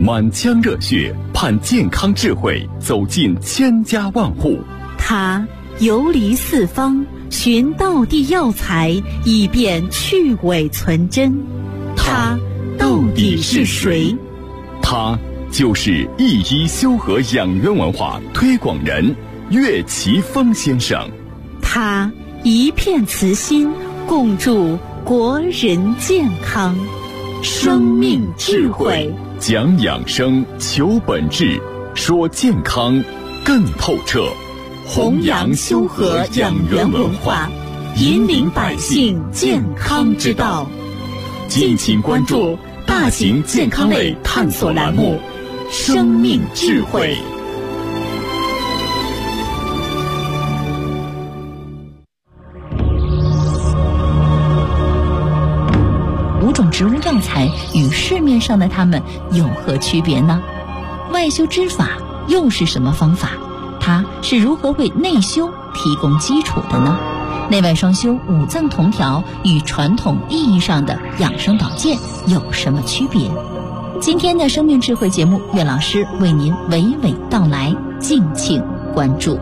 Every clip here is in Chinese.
满腔热血盼健康智慧走进千家万户。 他游离四方，寻道地药材，以便去伪存真。他到底是谁？ 他就是一医修和养元文化推广人岳奇峰先生。 他一片慈心，共筑国人健康。生命智慧， 讲养生，求本质，说健康更透彻。 弘扬修和养元文化，引领百姓健康之道。敬请关注大型健康类探索栏目《生命智慧》。 5种植物药材与市面上的它们有何区别呢？外修之法又是什么方法？它是如何为内修提供基础的呢？内外双修五脏同调与传统意义上的养生保健有什么区别？今天的生命智慧节目，岳老师为您娓娓道来，敬请关注。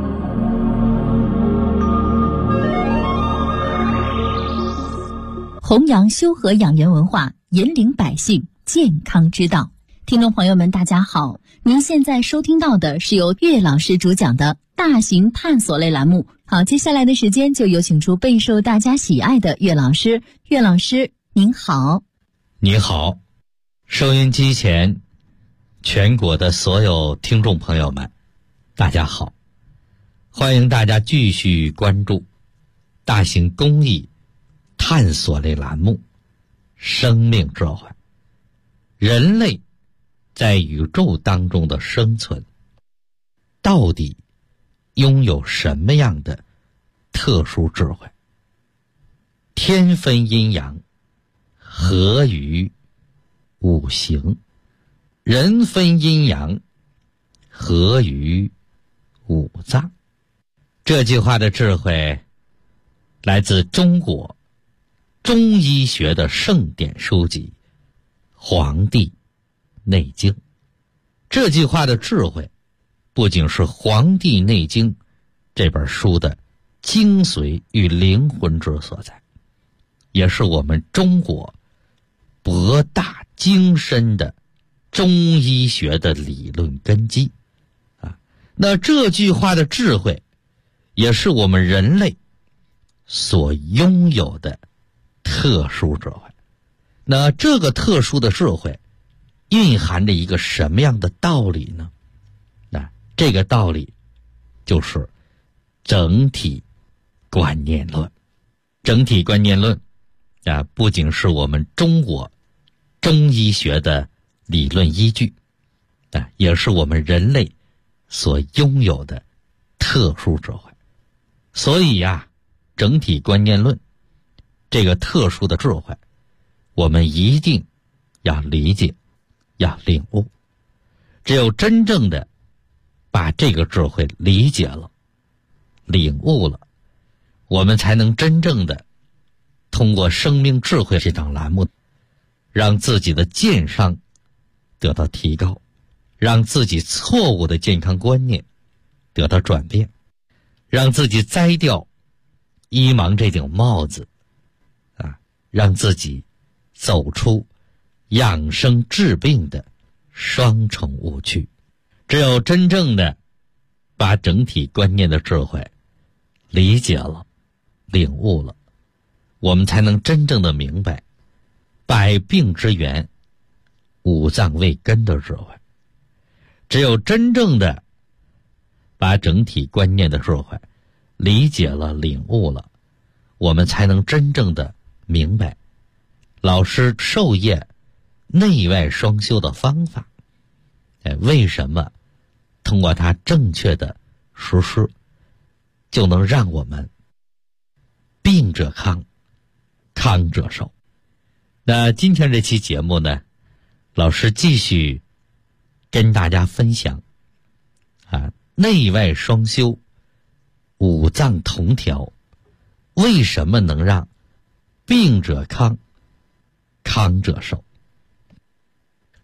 弘扬修和养元文化，引领百姓健康之道。听众朋友们大家好，您现在收听到的是由岳老师主讲的大型探索类栏目。好，接下来的时间就有请出备受大家喜爱的岳老师。岳老师您好。 你好，收音机前全国的所有听众朋友们大家好，欢迎大家继续关注大型公益探索类栏目生命智慧。人类在宇宙当中的生存到底拥有什么样的特殊智慧？天分阴阳，合于五行；人分阴阳，合于五脏。这句话的智慧来自中国中医学的圣典书籍《黄帝内经》。这句话的智慧不仅是《黄帝内经》这本书的精髓与灵魂之所在，也是我们中国博大精深的中医学的理论根基那这句话的智慧也是我们人类所拥有的特殊智慧。那这个特殊的智慧蕴含着一个什么样的道理呢？那这个道理就是整体观念论。整体观念论不仅是我们中国中医学的理论依据也是我们人类所拥有的特殊智慧。所以整体观念论这个特殊的智慧，我们一定要理解，要领悟。只有真正的把这个智慧理解了，领悟了，我们才能真正的通过生命智慧这档栏目，让自己的健商得到提高，让自己错误的健康观念得到转变，让自己摘掉医盲这顶帽子让自己走出养生治病的双重误区。只有真正的把整体观念的智慧理解了，领悟了，我们才能真正的明白百病之源，五脏为根的智慧。只有真正的把整体观念的智慧理解了，领悟了，我们才能真正的明白老师授业内外双修的方法为什么通过它正确的实施就能让我们病者康，康者寿。那今天这期节目呢，老师继续跟大家分享内外双修，五脏同调，为什么能让病者康，康者寿？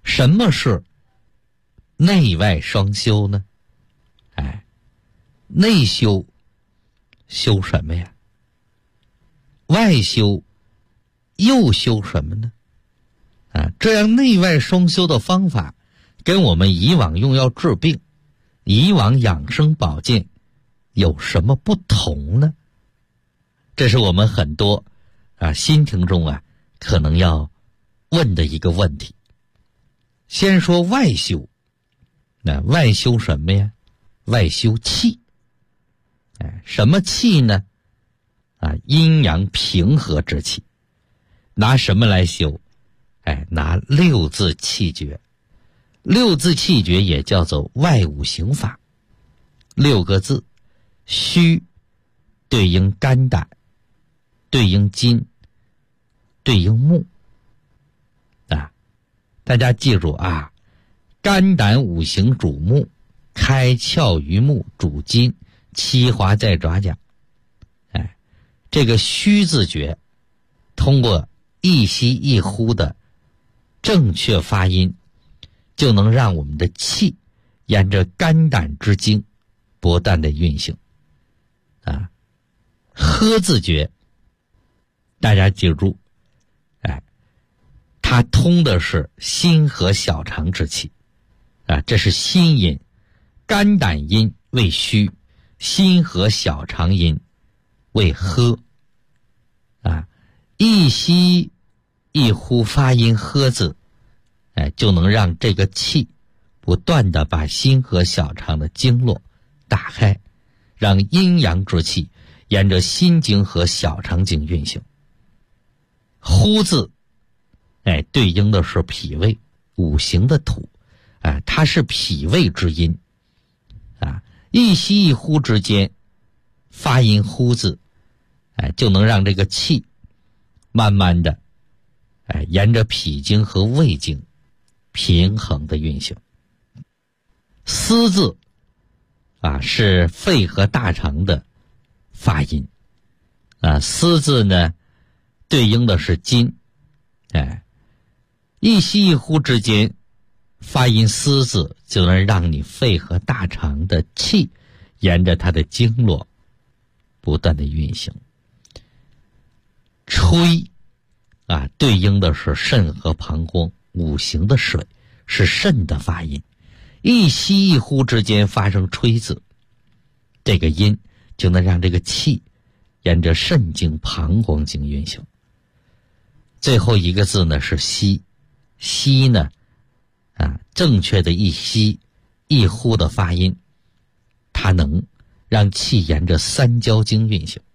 什么是内外双修呢？内修修什么呀？外修又修什么呢？这样内外双修的方法跟我们以往用药治病、以往养生保健有什么不同呢？这是我们很多新听众可能要问的一个问题。先说外修，那外修什么呀？外修气。什么气呢？阴阳平和之气。拿什么来修？拿六字气诀。六字气诀也叫做外五行法。6个字，虚对应肝胆，对应金，对应木。大家记住肝胆五行主木，开窍于目主筋，七华在爪甲。这个虚字诀通过一吸一呼的正确发音，就能让我们的气沿着肝胆之经不断的运行。喝字诀大家记住，它通的是心和小肠之气。这是心阴，肝胆阴为虚，心和小肠阴为喝。一吸一呼发音喝字，就能让这个气不断的把心和小肠的经络打开，让阴阳之气沿着心经和小肠经运行。呼字对应的是脾胃，五行的土，它是脾胃之阴。一吸一呼之间发音呼字，就能让这个气慢慢的沿着脾经和胃经平衡的运行。思字是肺和大肠的发音。思字呢对应的是金。一吸一呼之间发音思字，就能让你肺和大肠的气沿着它的经络不断的运行。吹对应的是肾和膀胱，五行的水是肾的发音。一吸一呼之间发生吹字，这个音就能让这个气沿着肾经、膀胱经运行。最后一个字呢是吸。吸呢正确的一吸一呼的发音，它能让气沿着三焦经运行。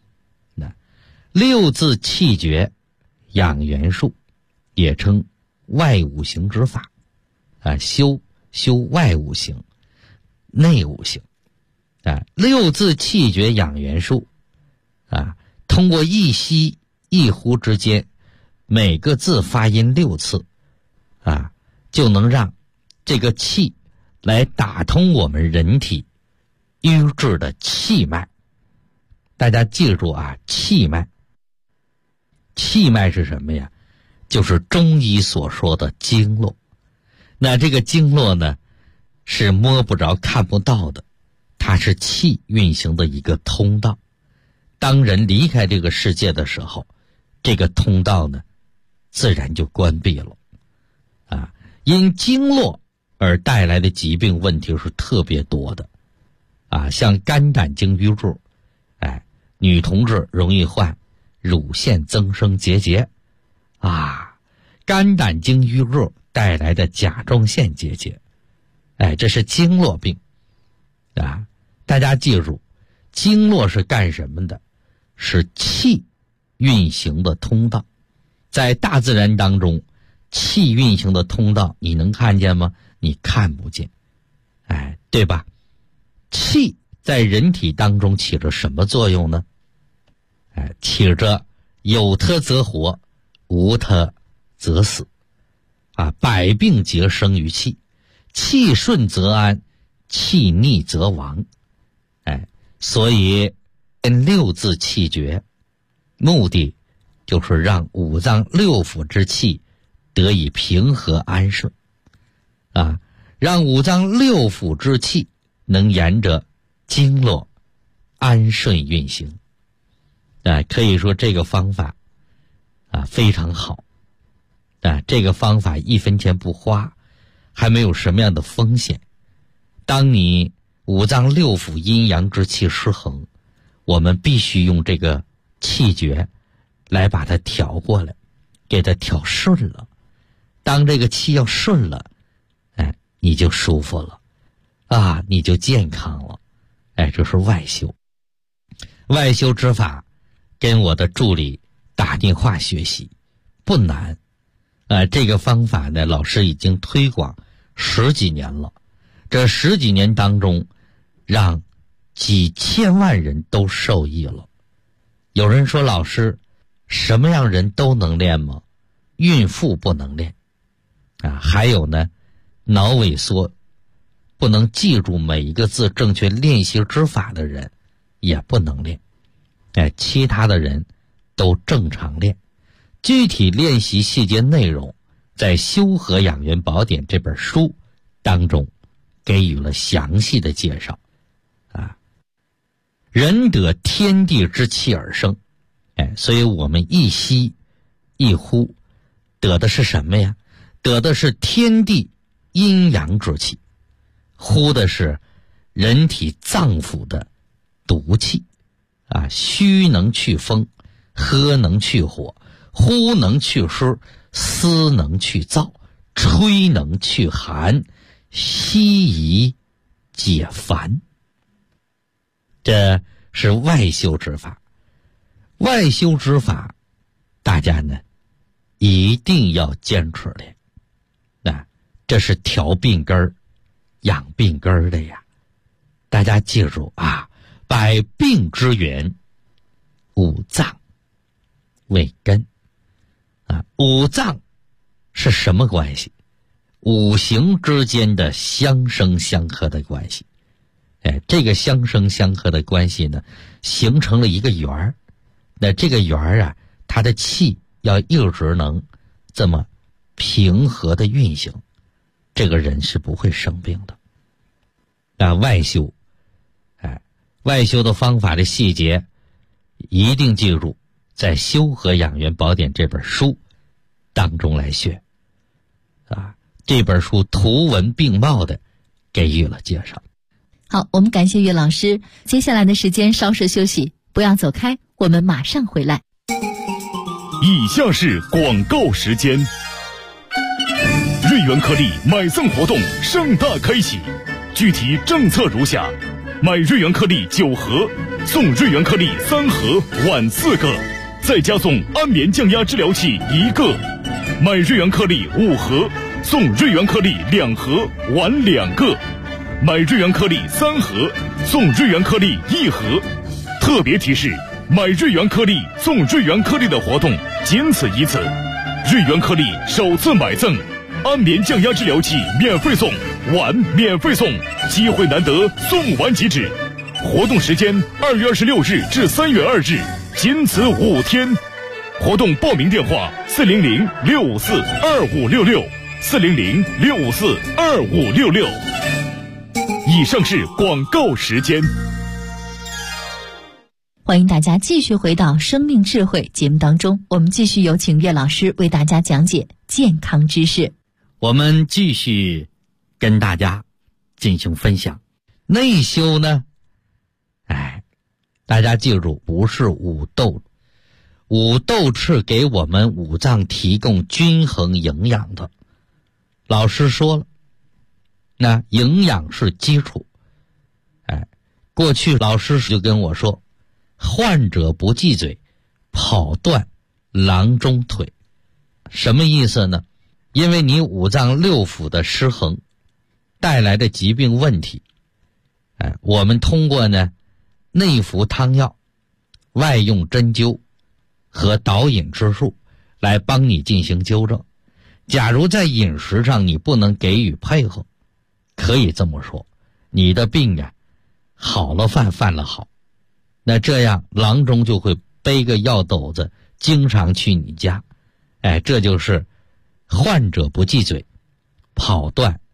六字气诀养元术，也称外五行之法。修外五行，内五行。六字气诀养元术通过一吸一呼之间每个字发音6次就能让这个气来打通我们人体瘀滞的气脉。大家记住气脉。气脉是什么呀？就是中医所说的经络。那这个经络呢是摸不着看不到的，它是气运行的一个通道。当人离开这个世界的时候，这个通道呢自然就关闭了。因经络而带来的疾病问题是特别多的。像肝胆经瘀滞，女同志容易患乳腺增生结节。肝胆经瘀滞带来的甲状腺结节，这是经络病。大家记住，经络是干什么的？是气运行的通道。在大自然当中，气运行的通道你能看见吗？你看不见，对吧？气在人体当中起着什么作用呢？起着有它则活，无它则死。百病皆生于气，气顺则安，气逆则亡。所以六字气诀目的就是让五脏六腑之气得以平和安顺。 让五脏六腑之气能沿着经络安顺运行。可以说这个方法非常好。这个方法1分钱不花，还没有什么样的风险。当你五脏六腑阴阳之气失衡，我们必须用这个气诀来把它调过来，给它调顺了。当这个气要顺了，你就舒服了你就健康了。这是外修。外修之法跟我的助理打电话学习不难。这个方法呢，老师已经推广10几年了。这10几年当中，让几千万人都受益了。有人说，老师，什么样人都能练吗？孕妇不能练还有呢，脑萎缩不能记住每一个字正确练习之法的人也不能练。其他的人都正常练。具体练习细节内容在《修和养元宝典》这本书当中给予了详细的介绍。人得天地之气而生，所以我们一吸一呼得的是什么呀？得的是天地阴阳之气，呼的是人体脏腑的毒气。虚能去风，喝能去火，呼能去湿，思能去燥，吹能去寒，息宜解烦。这是外修之法。外修之法大家呢一定要坚持练。这是调病根儿养病根儿的呀。大家记住百病之源五脏为根。五脏是什么关系？五行之间的相生相克的关系。这个相生相克的关系呢，形成了一个圆儿。那这个圆儿它的气要一直能这么平和的运行，这个人是不会生病的。外修，外修的方法的细节一定记住，在《修和养元宝典》这本书当中来学。这本书图文并茂的给予了介绍。 好，我们感谢岳老师。接下来的时间稍事休息，不要走开，我们马上回来。 以下是广告时间。瑞元颗粒买赠活动盛大开启，具体政策如下：买瑞元颗粒9盒，送瑞元颗粒3盒，碗4个，再加送安眠降压治疗器1个；买瑞元颗粒5盒，送瑞元颗粒2盒，碗2个；买瑞元颗粒3盒，送瑞元颗粒1盒。特别提示：买瑞元颗粒送瑞元颗粒的活动仅此一次。瑞元颗粒首次买赠，安眠降压治疗器免费送，碗免费送，机会难得，送完即止。活动时间2月26日至3月2日，仅此5天。活动报名电话400-654-2566，400-654-2566。以上是广告时间。 欢迎大家继续回到生命智慧节目当中，我们继续有请岳老师为大家讲解健康知识。 我们继续跟大家进行分享。内修呢，大家记住，不是五斗。五斗是给我们五脏提供均衡营养的。老师说了，那营养是基础。过去老师就跟我说，患者不忌嘴，跑断郎中腿。什么意思呢？因为你五脏六腑的失衡带来的疾病问题，我们通过呢内服汤药、外用针灸和导引之术来帮你进行纠正。假如在饮食上你不能给予配合，可以这么说，你的病好了犯了好，那这样郎中就会背个药斗子经常去你家。这就是患者不忌嘴，跑断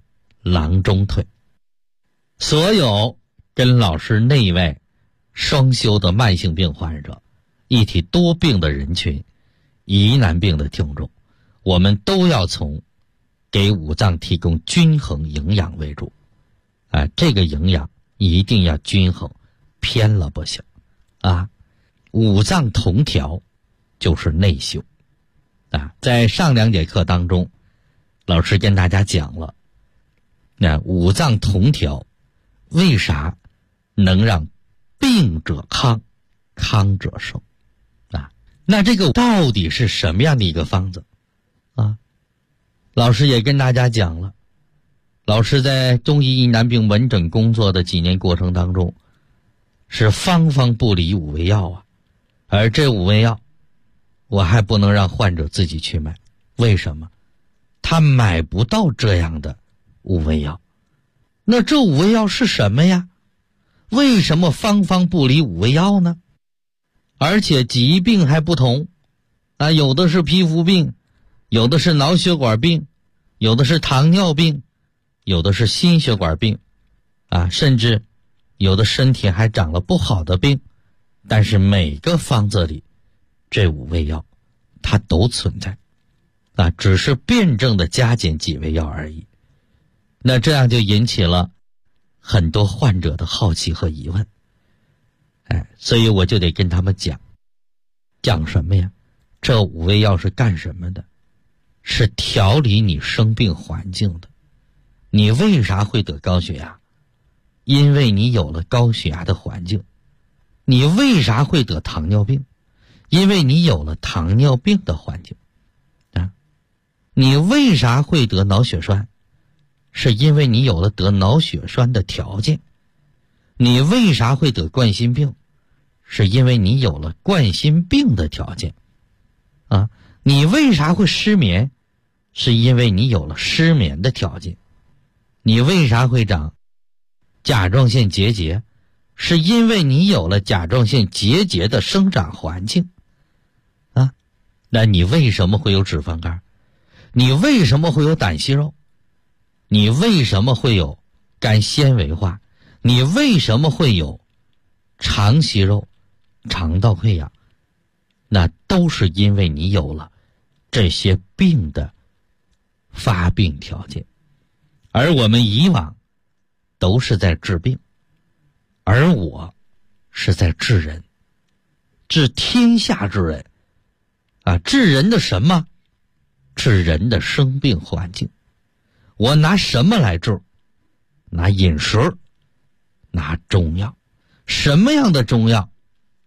郎中腿。所有跟老师内外双修的慢性病患者、一体多病的人群、疑难病的听众，我们都要从给五脏提供均衡营养为主。这个营养一定要均衡，偏了不行啊。五脏同调就是内修在上2节课当中，老师跟大家讲了，五脏同调为啥能让病者康，康者寿那这个到底是什么样的一个方子老师也跟大家讲了，老师在中医疑难病门诊工作的几年过程当中，是方方不离5味药而这5味药我还不能让患者自己去买，为什么？他买不到这样的5味药。那这5味药是什么呀？为什么方方不离5味药呢？而且疾病还不同有的是皮肤病，有的是脑血管病，有的是糖尿病，有的是心血管病甚至有的身体还长了不好的病。但是每个方子里这5味药它都存在只是辩证的加减几味药而已。那这样就引起了很多患者的好奇和疑问所以我就得跟他们讲什么呀？这5味药是干什么的？是调理你生病环境的。你为啥会得高血压？因为你有了高血压的环境。你为啥会得糖尿病？因为你有了糖尿病的环境你为啥会得脑血栓？是因为你有了得脑血栓的条件。你为啥会得冠心病？是因为你有了冠心病的条件你为啥会失眠？是因为你有了失眠的条件。你为啥会长甲状腺结节？是因为你有了甲状腺结节的生长环境那你为什么会有脂肪肝？你为什么会有胆息肉？你为什么会有肝纤维化？你为什么会有肠息肉、肠道溃疡？那都是因为你有了这些病的发病条件。而我们以往都是在治病，而我是在治人，治天下之人治人的什么？治人的生病环境。我拿什么来治？拿饮食，拿中药。什么样的中药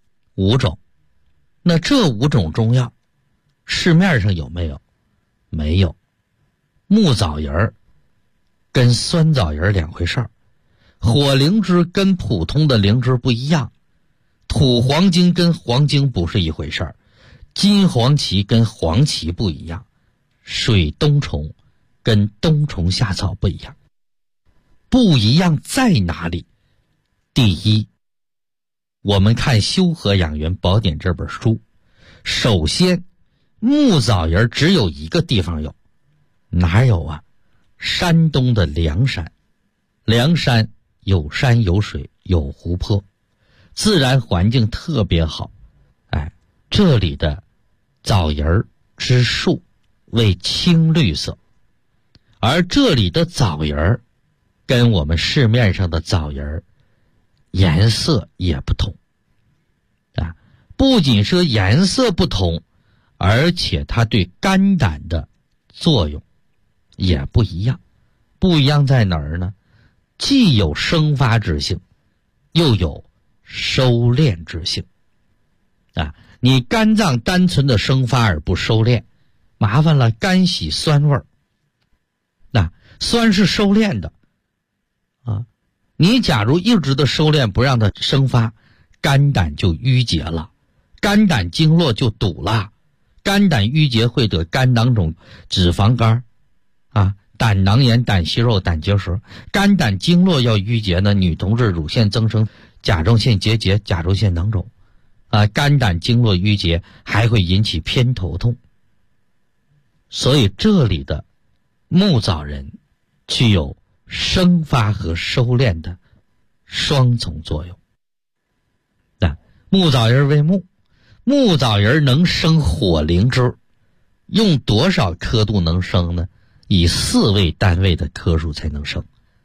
？5种。那这5种中药市面上有没有？没有。木枣仁跟酸枣仁2回事儿，火灵芝跟普通的灵芝不一样，土黄精跟黄精不是一回事儿，金黄芪跟黄芪不一样，水冬虫跟冬虫夏草不一样。不一样在哪里？第一，我们看《修和养元宝典》这本书，首先木枣仁只有一个地方有，哪有山东的凉山。凉山有山有水有湖泊，自然环境特别好这里的枣仁之树为青绿色，而这里的枣仁跟我们市面上的枣仁颜色也不同不仅是颜色不同，而且它对肝胆的作用也不一样。不一样在哪儿呢？既有生发之性，又有收敛之性你肝脏单纯的生发而不收敛，麻烦了，肝喜酸味儿酸是收敛的你假如一直的收敛不让它生发，肝胆就淤结了，肝胆经络就堵了，肝胆淤结会得肝囊肿、脂肪肝胆囊炎、胆息肉、胆结石。肝胆经络要淤结呢，女同志乳腺增生、甲状腺结节、甲状腺囊肿肝胆经络淤结还会引起偏头痛。所以这里的木枣仁具有生发和收敛的双重作用。木枣仁为木，木枣仁能生火灵芝，用多少刻度能生呢？以4位单位的颗数才能生。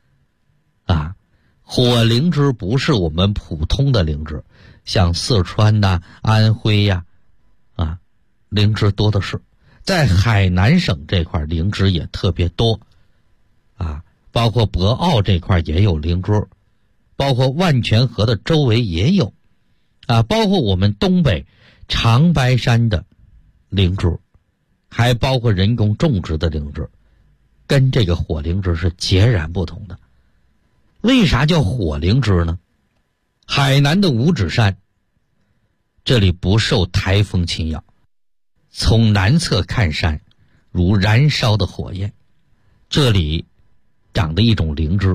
火灵芝不是我们普通的灵芝，像四川呐、安徽呀，灵芝多的是。在海南省这块灵芝也特别多，包括博鳌这块也有灵芝，包括万泉河的周围也有，包括我们东北长白山的灵芝，还包括人工种植的灵芝，跟这个火灵芝是截然不同的。为啥叫火灵芝呢？海南的五指山，这里不受台风侵扰，从南侧看山如燃烧的火焰，这里长的一种灵芝，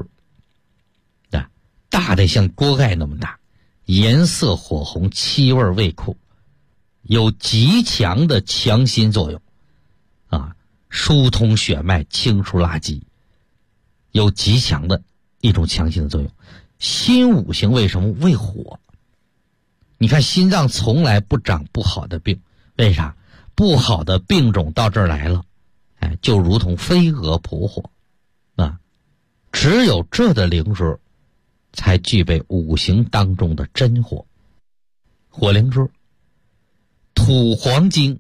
大的像锅盖那么大，颜色火红，气味味苦，有极强的强心作用，疏通血脉，清除垃圾，有极强的一种强心的作用。心五行为什么为火？你看心脏从来不长不好的病，为啥？不好的病种到这儿来了，就如同飞蛾扑火，只有这的灵芝才具备五行当中的真火。火灵芝土黄精，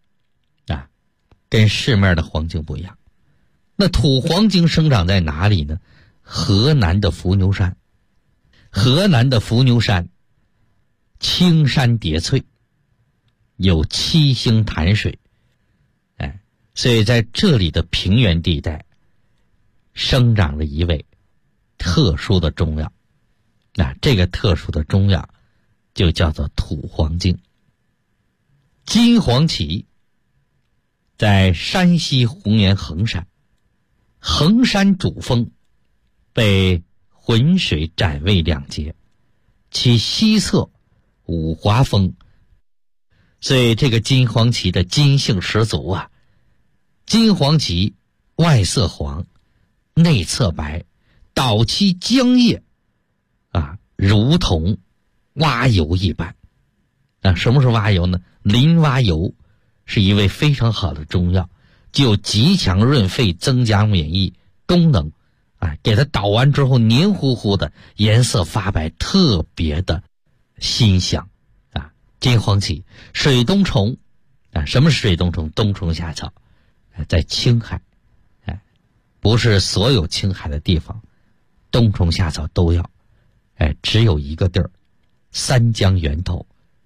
跟市面的黄精不一样。那土黄精生长在哪里呢？河南的伏牛山。河南的伏牛山青山叠翠，有7星潭水，所以在这里的平原地带生长了一味特殊的中药，这个特殊的中药就叫做土黄精。金黄芪在山西红岩衡山，衡山主峰被浑水斩为2截，其西侧五华峰，所以这个金黄芪的金性十足啊。金黄芪外色黄，内侧白，捣其浆液如同蛙油一般。什么是蛙油呢？林蛙油是一味非常好的中药，具有极强润肺增加免疫功能，给它捣完之后黏糊糊的，颜色发白，特别的馨香。金黄芪，水冬虫，什么是水冬虫？冬虫夏草，在青海，不是所有青海的地方冬虫夏草都要，只有一个地儿，三江源头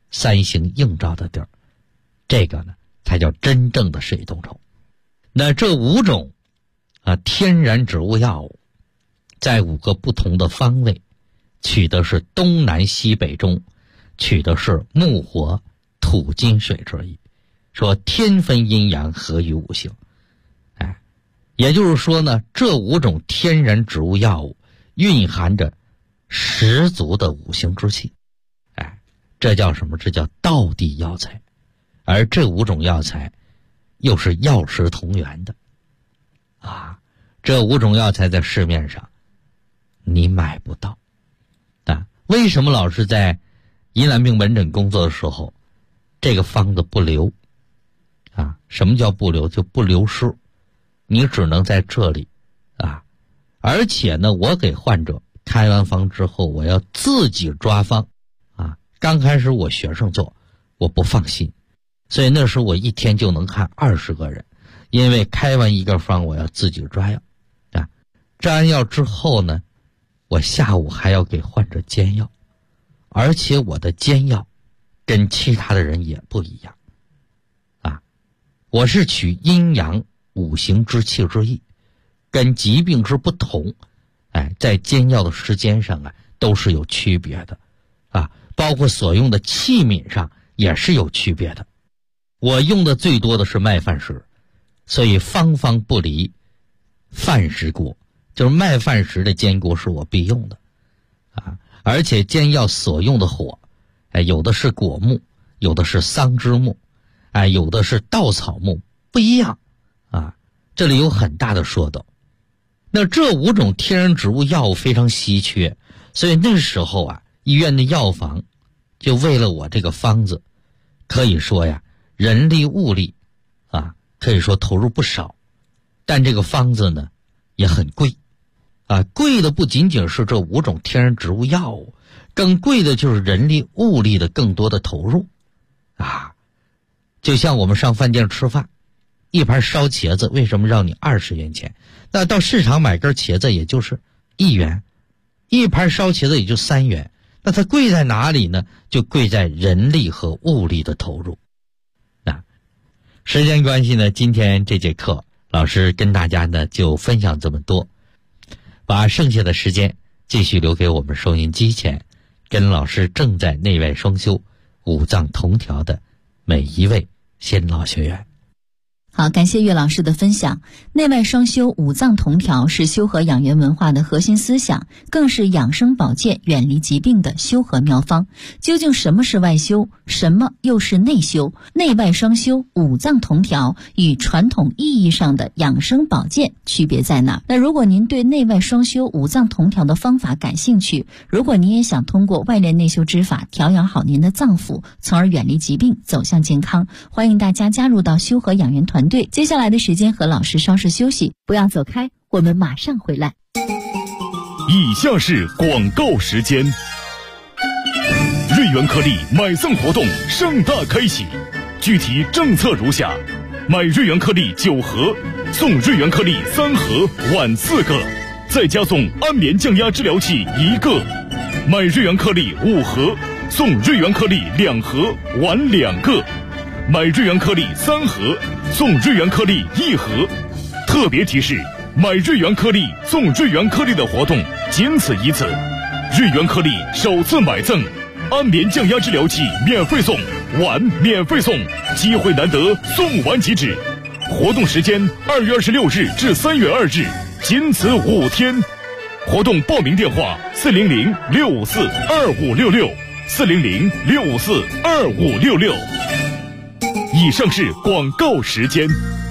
3星映照的地儿，这个呢才叫真正的水冬虫。那这5种天然植物药物，在5个不同的方位取的是东南西北中，取的是木火土金水之意，说天分阴阳，合于五行。也就是说呢，这5种天然植物药物蕴含着十足的五行之气，这叫什么？这叫道地药材。而这5种药材又是药食同源的，这5种药材在市面上你买不到。为什么老师在疑难病门诊工作的时候，这个方子不留？什么叫不留？就不流失，你只能在这里而且呢，我给患者开完方之后，我要自己抓方刚开始我学生做，我不放心，所以那时候我一天就能看20个人，因为开完一个方我要自己抓药抓完药之后呢，我下午还要给患者煎药，而且我的煎药跟其他的人也不一样我是取阴阳五行之气之意，跟疾病之不同，在煎药的时间上都是有区别的包括所用的器皿上也是有区别的。我用的最多的是麦饭石，所以方方不离饭石锅，就是麦饭石的煎锅是我必用的而且煎药所用的火有的是果木，有的是桑枝木有的是稻草木，不一样这里有很大的说道。 那这5种天然植物药物非常稀缺，所以那时候啊，医院的药房就为了我这个方子，可以说呀，人力物力啊，可以说投入不少，但这个方子呢也很贵啊，贵的不仅仅是这5种天然植物药物，更贵的就是人力物力的更多的投入啊。就像我们上饭店吃饭，一盘烧茄子为什么让你20元钱？那到市场买根茄子也就是1元，一盘烧茄子也就3元。那它贵在哪里呢？就贵在人力和物力的投入。那时间关系呢，今天这节课老师跟大家呢就分享这么多，把剩下的时间继续留给我们收音机前跟老师正在内外双修5脏同调的每一位先老学员。 好，感谢岳老师的分享。内外双修5脏同调是修和养元文化的核心思想，更是养生保健远离疾病的修和妙方。究竟什么是外修，什么又是内修？内外双修5脏同调与传统意义上的养生保健区别在哪？那如果您对内外双修5脏同调的方法感兴趣，如果您也想通过外练内修之法调养好您的脏腑，从而远离疾病走向健康，欢迎大家加入到修和养元团队。接下来的时间和老师稍事休息，不要走开，我们马上回来。 以下是广告时间。瑞元颗粒买赠活动盛大开启，具体政策如下：买瑞元颗粒9盒，送瑞元颗粒3盒，碗4个，再加送安眠降压治疗器1个；买瑞元颗粒5盒，送瑞元颗粒2盒，碗2个；买瑞元颗粒3盒，送瑞元颗粒1盒。特别提示：买瑞元颗粒送瑞元颗粒的活动仅此一次，瑞元颗粒首次买赠，安眠降压治疗器免费送，碗免费送，机会难得，送完即止。活动时间2月26日至3月2日，仅此5天。活动报名电话400-654-2566，400-654-2566。以上是广告时间。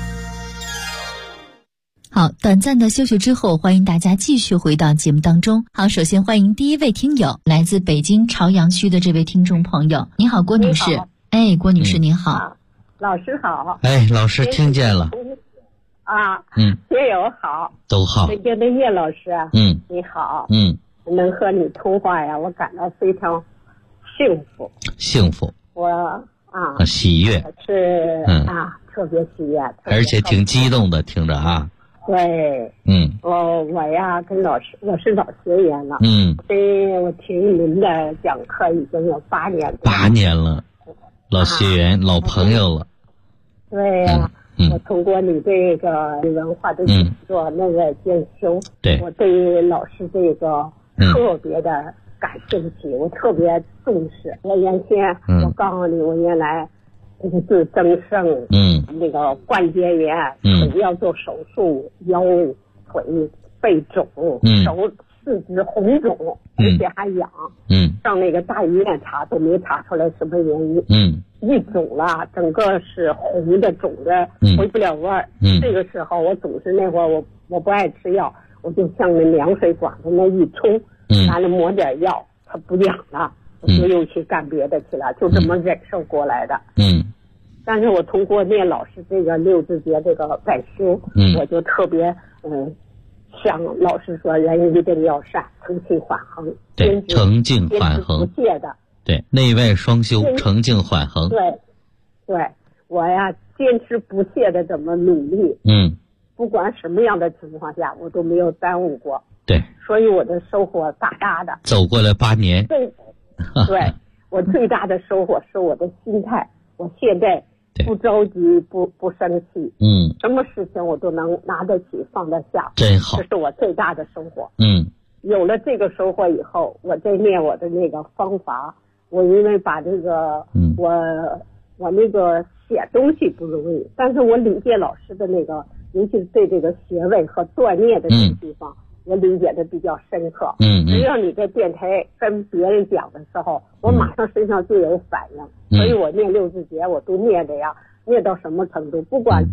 好，短暂的休息之后，欢迎大家继续回到节目当中。好，首先欢迎第一位听友，来自北京朝阳区的这位听众朋友。你好，郭女士。哎，郭女士您好。 老师好。 哎，老师听见了。 学友好。 都好。 北京的叶老师。你好。能和你通话呀，我感到非常幸福。 幸福。 我喜悦。 是特别喜悦， 而且挺激动的，听着啊。 对。我呀跟老师，我是老学员了。我听您的讲课已经有8年了。 8年了，老学员，老朋友了。 对呀。我通过你这个文化的讲座，那个兼修，我对于老师这个特别的感兴趣，我特别重视。我原先我告诉你，我原来这个是增生，那个关节炎，腿要做手术，腰腿背肿，手四肢红肿，而且还痒，上那个大医院查都没查出来什么原因，一肿了，整个是红的肿的，回不了味儿。这个时候我总是那会儿我不爱吃药，我就像那凉水管子那一冲，完了抹点药，它不痒了，我就又去干别的去了，就这么忍受过来的。但是我通过念老师这个6字诀这个外修，我就特别像老师说，人一定要善，诚信缓恒， 对，诚敬缓恒， 不懈的， 对，内外双修，诚敬缓恒， 对，我呀坚持不懈的这么努力，不管什么样的情况下，我都没有耽误过，对，所以我的收获大大的， 走过了8年， 对，我最大的收获是我的心态，我现在不着急，不生气，什么事情我都能拿得起放得下， 真好， 这是我最大的收获。有了这个收获以后，我在念我的那个方法，我因为把这个我那个写东西不容易，但是我理解老师的那个，尤其是对这个穴位和锻炼的这个地方，我理解的比较深刻。只要你在电台跟别人讲的时候，我马上身上就有反应。所以我念6字诀，我都念的呀，念到什么程度？不管是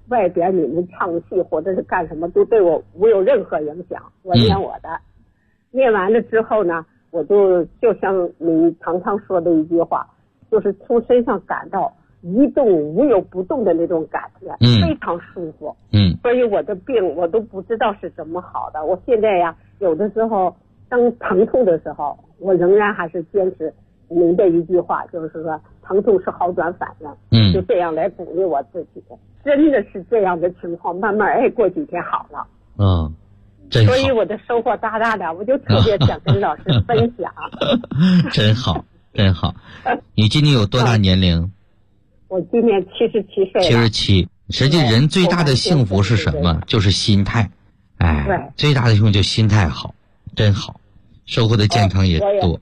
外边你们唱戏或者是干什么都对我无有任何影响，我念我的。念完了之后呢，我就像你常常说的一句话，就是从身上感到一动无有不动的那种感觉，非常舒服。所以我的病我都不知道是怎么好的。我现在呀，有的时候当疼痛的时候，我仍然还是坚持您的一句话，就是说疼痛是好转反应。就这样来鼓励我自己，真的是这样的情况，慢慢过几天好了。 真好。 所以我的收获大大的，我就特别想跟老师分享。 真好，真好。你今年有多大年龄？ 我今年77岁了。 77。实际人最大的幸福是什么？就是心态。哎，最大的幸福就心态好，真好，收获的健康也多。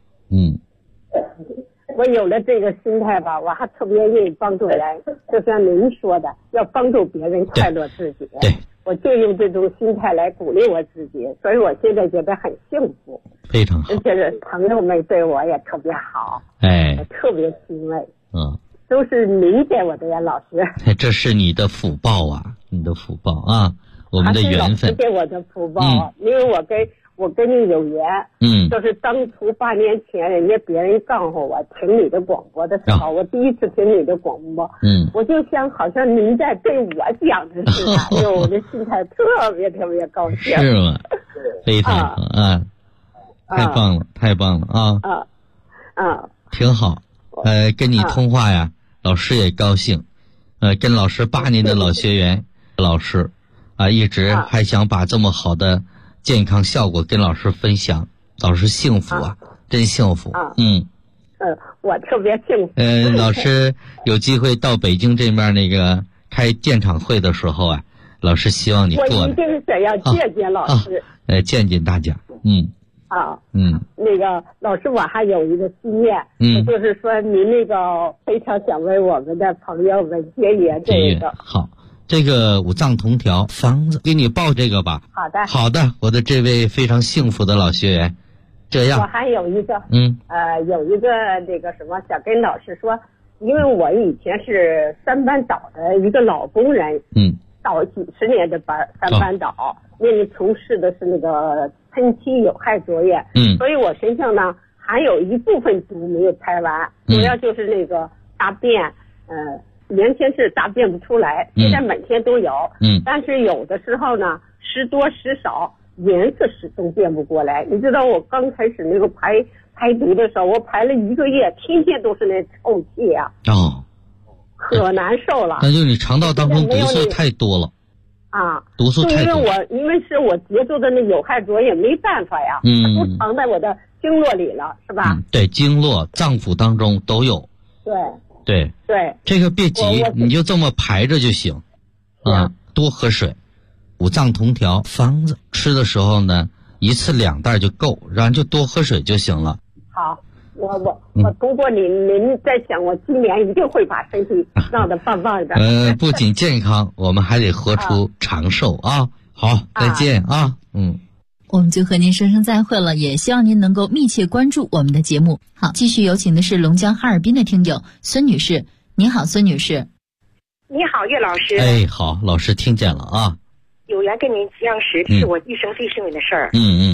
我有了这个心态吧，我还特别愿意帮助人，就像您说的，要帮助别人快乐自己。 对， 我就用这种心态来鼓励我自己，所以我现在觉得很幸福， 非常好。 而且是朋友们对我也特别好，我特别欣慰。都是您给我的呀，老师。 这是你的福报啊，你的福报啊，我们的缘分。 给我的福报，因为我跟你有缘。就是当初8年前，别人告诉我听你的广播的时候，我第一次听你的广播，我就想好像您在对我讲的似的，我的心态特别特别高兴。 是吗？非常好啊！太棒了，太棒了啊！挺好。跟你通话呀，老师也高兴。跟老师8年的老学员，老师一直还想把这么好的健康效果跟老师分享，老师幸福啊，真幸福。 我特别幸福。 老师有机会到北京这面那个开建场会的时候啊，老师希望你过来。 我一定想要见见老师。 见见大家。 那个老师，我还有一个心愿，就是说您那个非常想为我们的朋友们结缘这个。 好，这个五脏同调方子给你报这个吧。好的，我的这位非常幸福的老学员。这样， 我还有一个有一个那个什么，想跟老师说，因为我以前是三班倒的一个老工人，倒几10年的班，三班倒，因为从事的是那个喷漆有害作业，所以我身上呢还有一部分毒没有排完，主要就是那个大便，原先是大便不出来，现在每天都有，但是有的时候呢时多时少，颜色始终变不过来。你知道我刚开始那个排毒的时候，我排了1个月，天天都是那臭气啊，可难受了。 那就你肠道当中毒素太多了。毒素太多。 因为是我接触的那有害作业，没办法呀，它都藏在我的经络里了，是吧？ 对，经络、脏腑当中都有。对，这个别急，你就这么排着就行。多喝水，五脏同调方子吃的时候呢，一次2袋就够，然后就多喝水就行了。 好。我通过您在想，我今年一定会把身体闹得棒棒的。 不仅健康，我们还得活出长寿啊！好，再见啊！ 我们就和您说声再会了，也希望您能够密切关注我们的节目。好，继续有请的是龙江哈尔滨的听友孙女士。你好，孙女士。 你好，岳老师。 好，老师听见了啊。 有缘跟您相识，是我一生最幸运的事儿。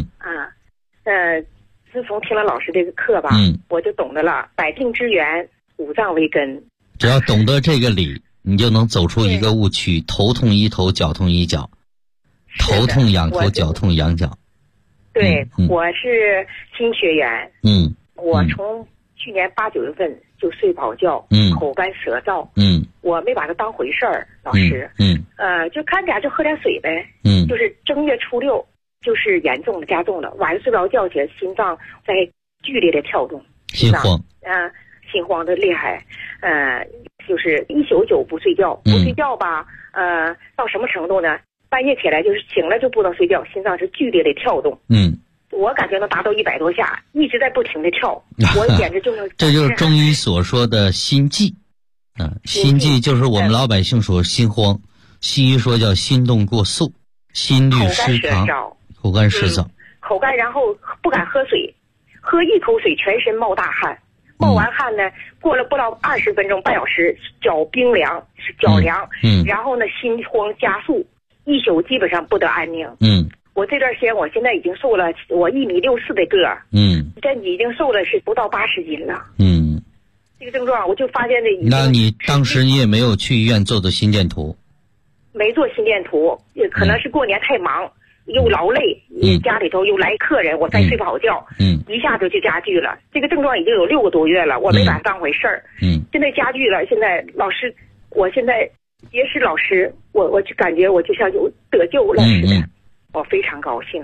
自从听了老师这个课吧，我就懂得了百病之源，五脏为根。 只要懂得这个理，你就能走出一个误区：头痛医头，脚痛医脚，头痛仰头，脚痛仰脚。 对，我是新学员。我从去年8、9月份就睡不好觉，口干舌燥。我没把它当回事儿，老师。就看点就喝点水呗。就是正月初6。就是严重的加重了，晚上睡不着觉起来，心脏在剧烈的跳动， 心慌， 心慌的厉害，就是1宿9不睡觉，不睡觉吧，到什么程度呢？半夜起来就是醒了就不能睡觉，心脏是剧烈的跳动，我感觉能达到100多下，一直在不停的跳，我简直就是这就是中医所说的心悸，心悸就是我们老百姓说心慌，西医说叫心动过速，心律失常。口干舌燥， 口干，然后不敢喝水，喝一口水全身冒大汗， 冒完汗呢，过了不到20分钟，半小时，脚冰凉，脚凉，然后呢，心慌加速，一宿基本上不得安宁。我这段时间，我现在已经瘦了，我1.64米的个儿，这已经瘦了是不到80斤了。这个症状我就发现这。 那你当时你也没有去医院做的心电图？ 没做心电图，也可能是过年太忙，又劳累，家里头又来客人，我再睡不好觉，一下就加剧了。这个症状已经有6个多月了，我没把它当回事儿。现在加剧了，现在老师，我现在结识老师，我就感觉我就像有得救了似的，我非常高兴。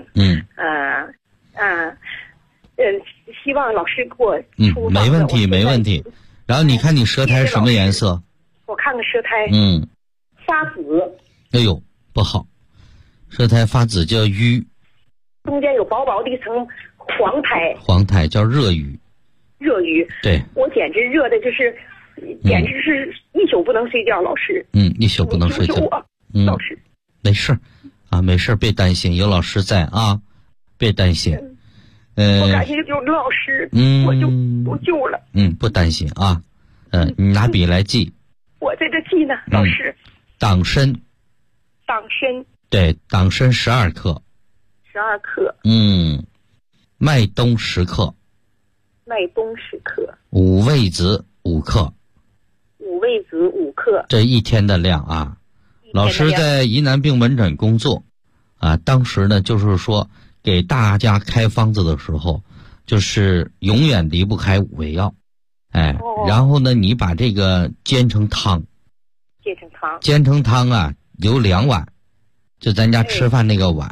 希望老师给我出没问题，没问题。然后你看你舌苔什么颜色？ 我看看舌苔，发紫。 哎呦，不好，舌苔发紫叫瘀， 中间有薄薄的一层黄苔。 黄苔叫热瘀。 热瘀。对。我简直热的就是，简直是一宿不能睡觉，老师。 一宿不能睡觉。 老师。 没事啊，没事，别担心，有老师在啊，别担心。 我感谢有老师，我就不救了。 不担心啊，你拿笔来记。 我在这记呢，老师。 党参。 党参。 对，党参12克。 12克。 麦冬10克。 麦冬10克。 五味子5克。 五味子5克。 这一天的量啊。老师在疑难病门诊工作啊，当时呢就是说给大家开方子的时候，就是永远离不开5味药，然后呢你把这个煎成汤，煎成汤啊，有2碗，就咱家吃饭那个碗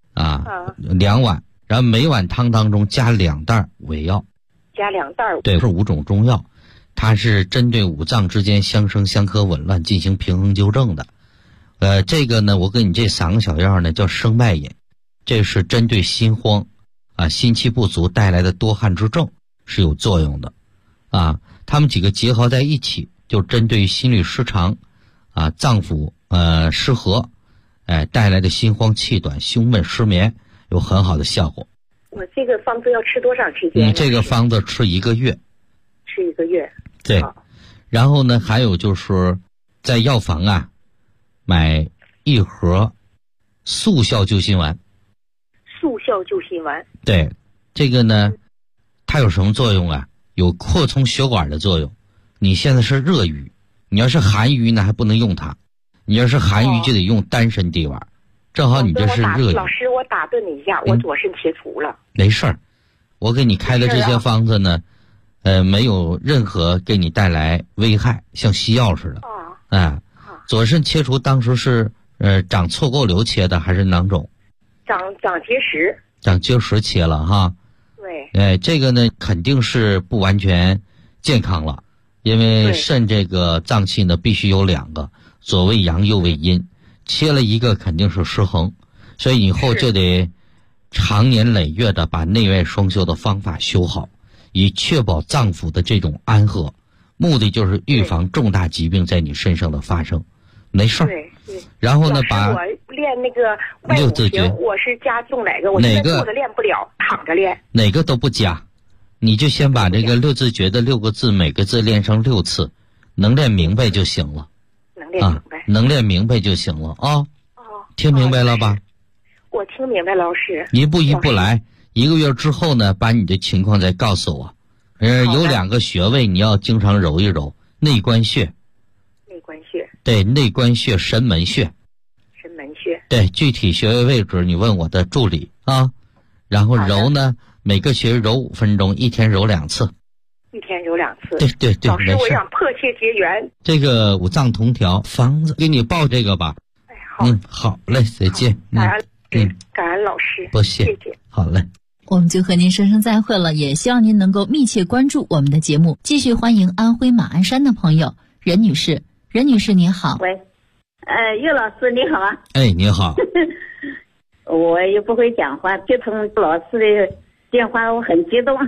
，2碗，然后每碗汤当中加2袋5味药， 加2袋， 对，是5种中药，它是针对五脏之间相生相克紊乱进行平衡纠正的。这个呢，我给你这3个小药呢叫生脉饮，这是针对心慌心气不足带来的多汗之症是有作用的它们几个结合在一起，就针对心律失常脏腑失和带来的心慌气短胸闷失眠有很好的效果。 我这个方子要吃多长时间？ 你这个方子吃1个月。 吃1个月。 对。然后呢还有就是在药房买1盒速效救心丸。 速效救心丸。 对，这个呢它有什么作用有扩充血管的作用。你现在是热瘀，你要是寒瘀呢还不能用它，你要是寒郁就得用丹参地丸，正好你这是热郁。 老师，我打断你一下，我左肾切除了。 没事儿，我给你开的这些方子呢，没有任何给你带来危害，像西药似的。左肾切除当时是长错构瘤切的还是囊肿？ 长结石。 长结石切了哈。对。这个呢肯定是不完全健康了，因为肾这个脏器呢必须有2个，左为阳右为阴，切了一个肯定是失衡，所以以后就得长年累月的把内外双修的方法修好，以确保脏腑的这种安和，目的就是预防重大疾病在你身上的发生。没事儿。然后呢把我练那个6字诀，我是加重哪个？我现在坐着练不了，躺着练。 哪个都不加，你就先把这个6字诀的6个字每个字练上6次，能练明白就行了。能练明白就行了听明白了吧？ 我听明白了，老师。 一步一步来，1个月之后呢把你的情况再告诉我。有2个穴位你要经常揉一揉，内关穴。对，内关穴、神门穴。对，具体穴位位置你问我的助理然后揉呢，每个穴揉5分钟，1天揉2次。 1天揉2次。 对， 老师，我想迫切结缘。 这个五脏同调方子，给你报这个吧。 好。 好嘞，再见。 感恩老师。 不谢。 谢谢。 好嘞。 我们就和您说声再会了，也希望您能够密切关注我们的节目。继续欢迎安徽马鞍山的朋友任女士。任女士您好。 喂，岳老师你好啊。 你好。 我又不会讲话，接通老师的电话我很激动。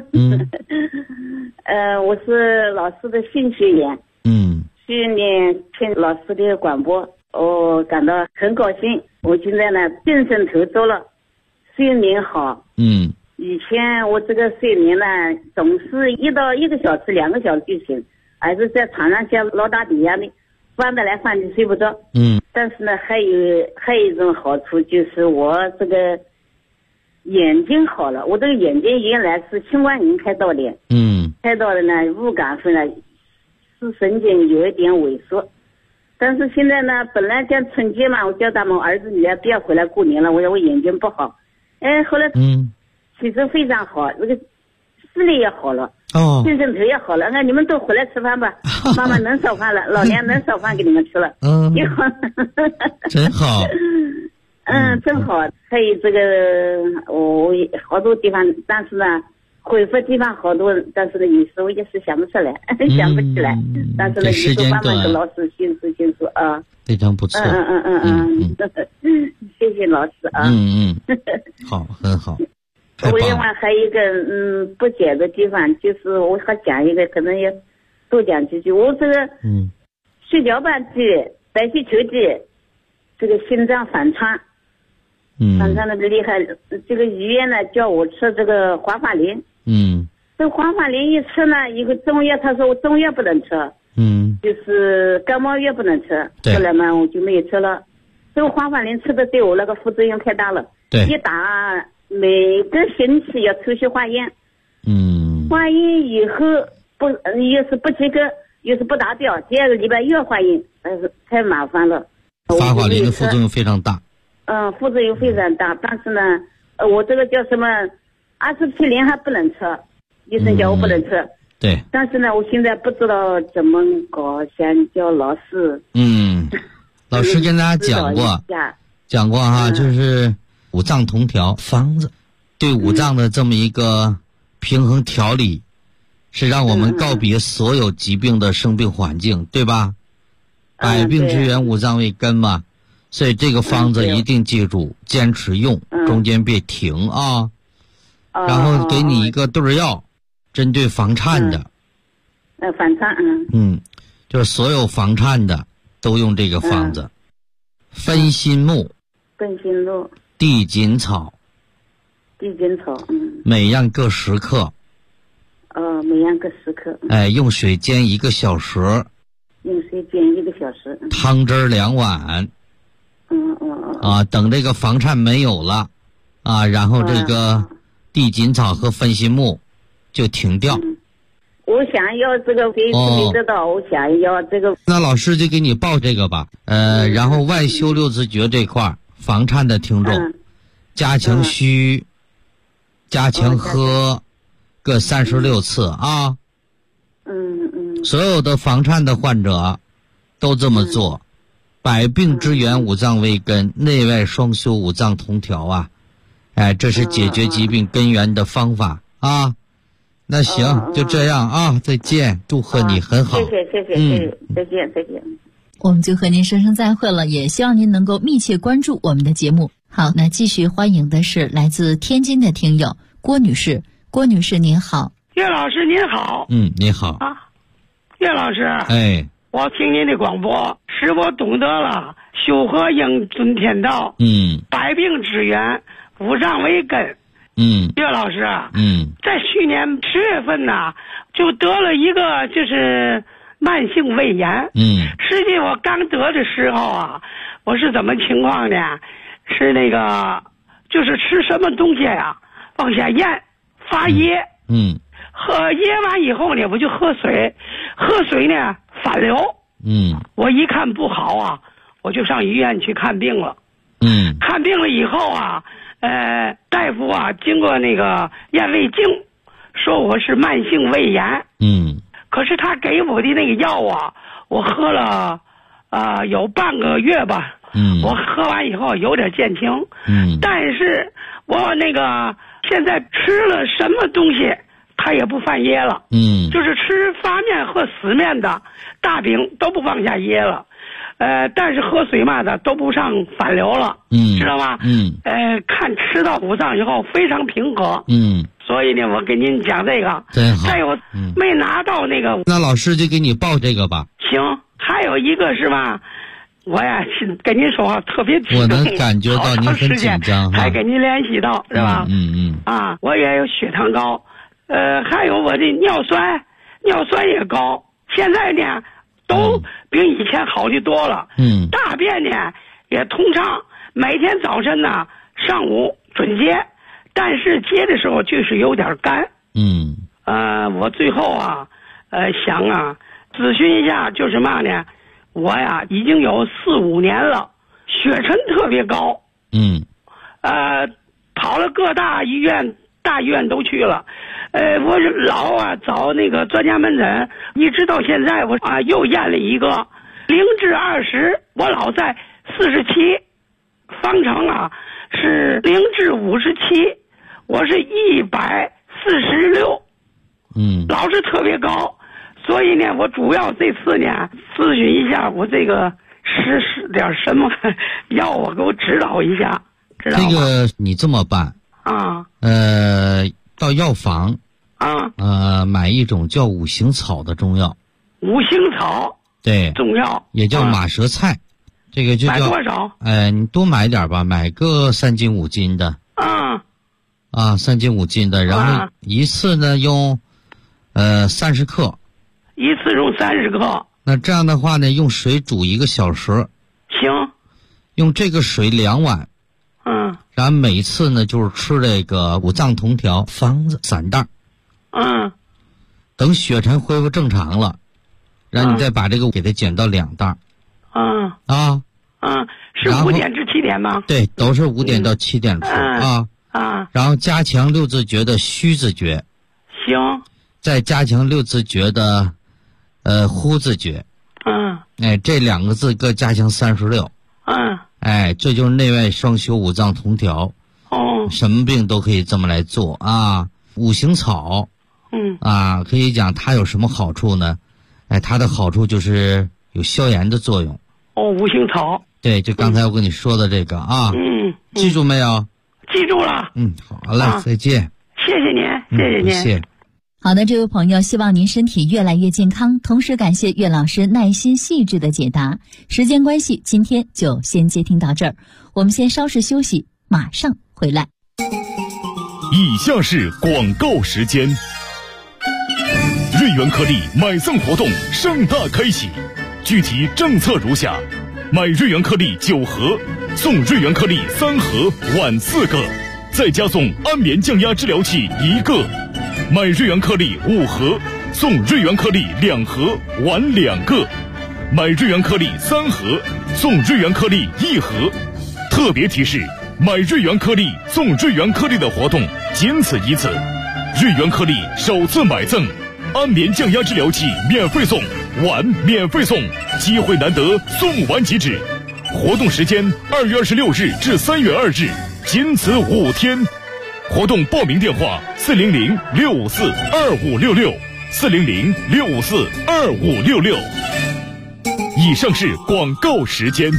我是老师的新学员。去年听老师的广播，我感到很高兴。我现在呢精神头足了，睡眠好。 以前我这个睡眠呢，总是1到1个小时、2个小时就醒，还是在床上像老大底下的翻得来翻去睡不着。但是呢，还有一种好处就是我这个眼睛好了，我这个眼睛原来是青光眼开到的，开到的呢，物感分了，视神经有一点萎缩。但是现在呢，本来讲春节嘛，我叫他们儿子女儿不要回来过年了，我眼睛不好，后来其实非常好，那个视力也好了，精神头也好了。你们都回来吃饭吧，妈妈能烧饭了，老娘能烧饭给你们吃了。 真好。 真好。还有这个我好多地方，但是呢恢复地方好多，但是呢有时候也是想不出来，想不起来。但是呢有时候慢慢跟老师心思啊。 非常不错。 谢谢老师啊。 好，很好。 我另外还有一个不解的地方，就是我还讲一个，可能也多讲几句。我这个睡觉吧季、白血球季，这个心脏反串，反串的厉害。这个医院呢叫我吃这个华法林，这个华法林一吃呢，一个中药他说我中药不能吃，就是感冒药不能吃，后来嘛我就没有吃了。这个华法林吃的对我那个副作用太大了，一打每个星期要抽血化验，化验以后又是不及格，又是不达标，第2个礼拜又要化验，太麻烦了。 华法林的副作用非常大。 副作用非常大，但是呢，我这个叫什么阿司匹林还不能吃，医生叫我不能吃。 对。 但是呢，我现在不知道怎么搞，想叫老师。 老师跟大家讲过哈，就是五脏同调方子，对五脏的这么一个平衡调理，是让我们告别所有疾病的生病环境，对吧？百病之源，五脏为根嘛。所以这个方子一定记住，坚持用，中间别停啊。然后给你一个对药，针对房颤的。 房颤， 就是所有房颤的都用这个方子。分心木、地锦草，每样各10克。 每样各10克。 用水煎1个小时。汤汁2碗。等这个房颤没有了，然后这个地锦草和分心木就停掉。 我想要这个给没得到，我想要这个。 那老师就给你报这个吧。然后外修6字诀这块房颤的听众，加强虚，加强喝，各36次啊。所有的房颤的患者都这么做。百病之源，五脏为根，内外双修，五脏同调啊！这是解决疾病根源的方法啊。那行，就这样啊，再见，祝贺你很好。 谢谢，再见。 我们就和您说声再会了，也希望您能够密切关注我们的节目。好，那继续欢迎的是来自天津的听友郭女士。郭女士您好。 岳老师您好。 你好。 岳老师。我听您的广播，使我懂得了修和应遵天道。百病之源，五脏为根。岳老师在去年10月份呢，就得了一个就是慢性胃炎。实际我刚得的时候啊，我是怎么情况呢？是那个就是吃什么东西呀，往下咽，发噎。喝噎完以后呢，我就喝水呢反流。我一看不好啊，我就上医院去看病了。看病了以后啊，大夫啊经过那个验胃镜，说我是慢性胃炎。可是他给我的那个药啊，我喝了有半个月吧。我喝完以后有点减轻。但是我那个现在吃了什么东西他也不犯噎了。就是吃发面和死面的大饼都不往下噎了。但是喝水嘛的都不上反流了。知道吗？看吃到五脏以后非常平和。所以呢，我给您讲这个。 真好。 再有没拿到那个， 那老师就给你报这个吧。 行。还有一个是吧， 我呀是跟你说话特别激动， 我能感觉到你很紧张， 还跟你联系到，是吧？啊，我也有血糖高，还有我的尿酸也高，现在呢都比以前好的多了。大便呢也通畅，每天早晨呢上午准接，但是接的时候就是有点干。我最后啊想啊咨询一下，就是嘛呢，我呀已经有4-5年了，血沉特别高。跑了各大医院都去了，我老找那个专家门诊，一直到现在我又验了一个0至20，我老在47，方程是0至57，我是146，老是特别高。所以呢，我主要这次呢咨询一下，我这个使点什么药，我给我指导一下，知道吗？ 这个你这么办到药房买一种叫五行草的中药。 五行草， 对， 中药也叫马舌菜，这个就叫买多少？ 你多买点吧，买个3斤5斤的。3斤5斤的，然后一次呢用30克。 一次用30克。 那这样的话呢，用水煮1个小时。 行。 用这个水2碗。然后每次呢就是吃这个五脏同调方子3袋。等血沉恢复正常了，然后你再把这个给它减到2袋。 是5点至7点吗？ 对，都是5点到7点吃然后加强6字诀的虚字诀。 行。 再加强6字诀的呼字诀。这2个字各加强36。这就是内外双修，五脏同调。什么病都可以这么来做五行草可以讲它有什么好处呢？它的好处就是有消炎的作用。 五行草。 对，就刚才我跟你说的这个记住没有？ 记住了。 好了，再见。 谢谢您，谢谢您。 谢谢。 好的，这位朋友，希望您身体越来越健康，同时感谢岳老师耐心细致的解答。时间关系，今天就先接听到这儿，我们先稍事休息，马上回来。 以下是广告时间。瑞元颗粒买赠活动盛大开启，具体政策如下：买瑞元颗粒9盒，送瑞元颗粒3盒碗4个，再加送安眠降压治疗器1个。买瑞元颗粒5盒，送瑞元颗粒2盒碗2个。买瑞元颗粒3盒，送瑞元颗粒1盒。特别提示：买瑞元颗粒送瑞元颗粒的活动仅此一次。瑞元颗粒首次买赠，安眠降压治疗器免费送，碗免费送，机会难得，送完即止。活动时间2月26日至3月2日，仅此5天。活动报名电话400-654-2566，400-654-2566。以上是广告时间。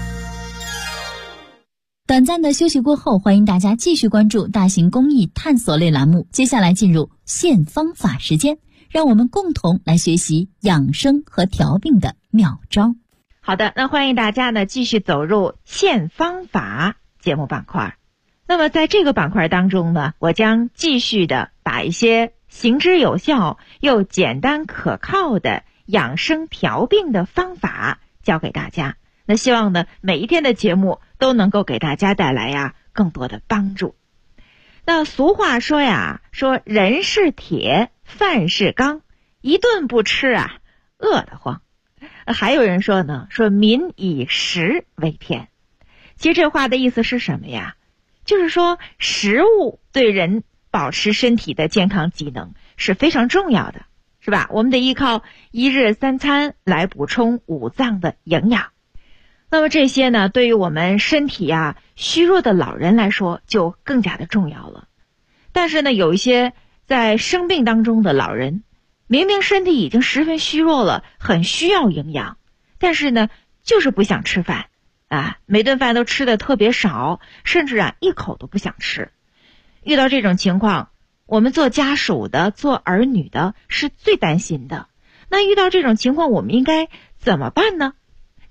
短暂的休息过后，欢迎大家继续关注大型公益探索类栏目。接下来进入现方法时间，让我们共同来学习养生和调病的妙招。 好的，那欢迎大家呢继续走入现方法节目板块。那么在这个板块当中呢，我将继续的把一些行之有效又简单可靠的养生调病的方法教给大家。那希望呢每一天的节目都能够给大家带来更多的帮助。那俗话说说人是铁，饭是钢，一顿不吃饿得慌。还有人说呢，说民以食为天。其实这话的意思是什么呀？就是说食物对人保持身体的健康机能是非常重要的，是吧？我们得依靠1日3餐来补充五脏的营养。那么这些呢，对于我们身体虚弱的老人来说就更加的重要了。但是呢，有一些在生病当中的老人，明明身体已经十分虚弱了，很需要营养，但是呢就是不想吃饭每顿饭都吃的特别少，甚至一口都不想吃。遇到这种情况，我们做家属的，做儿女的是最担心的。那遇到这种情况，我们应该怎么办呢？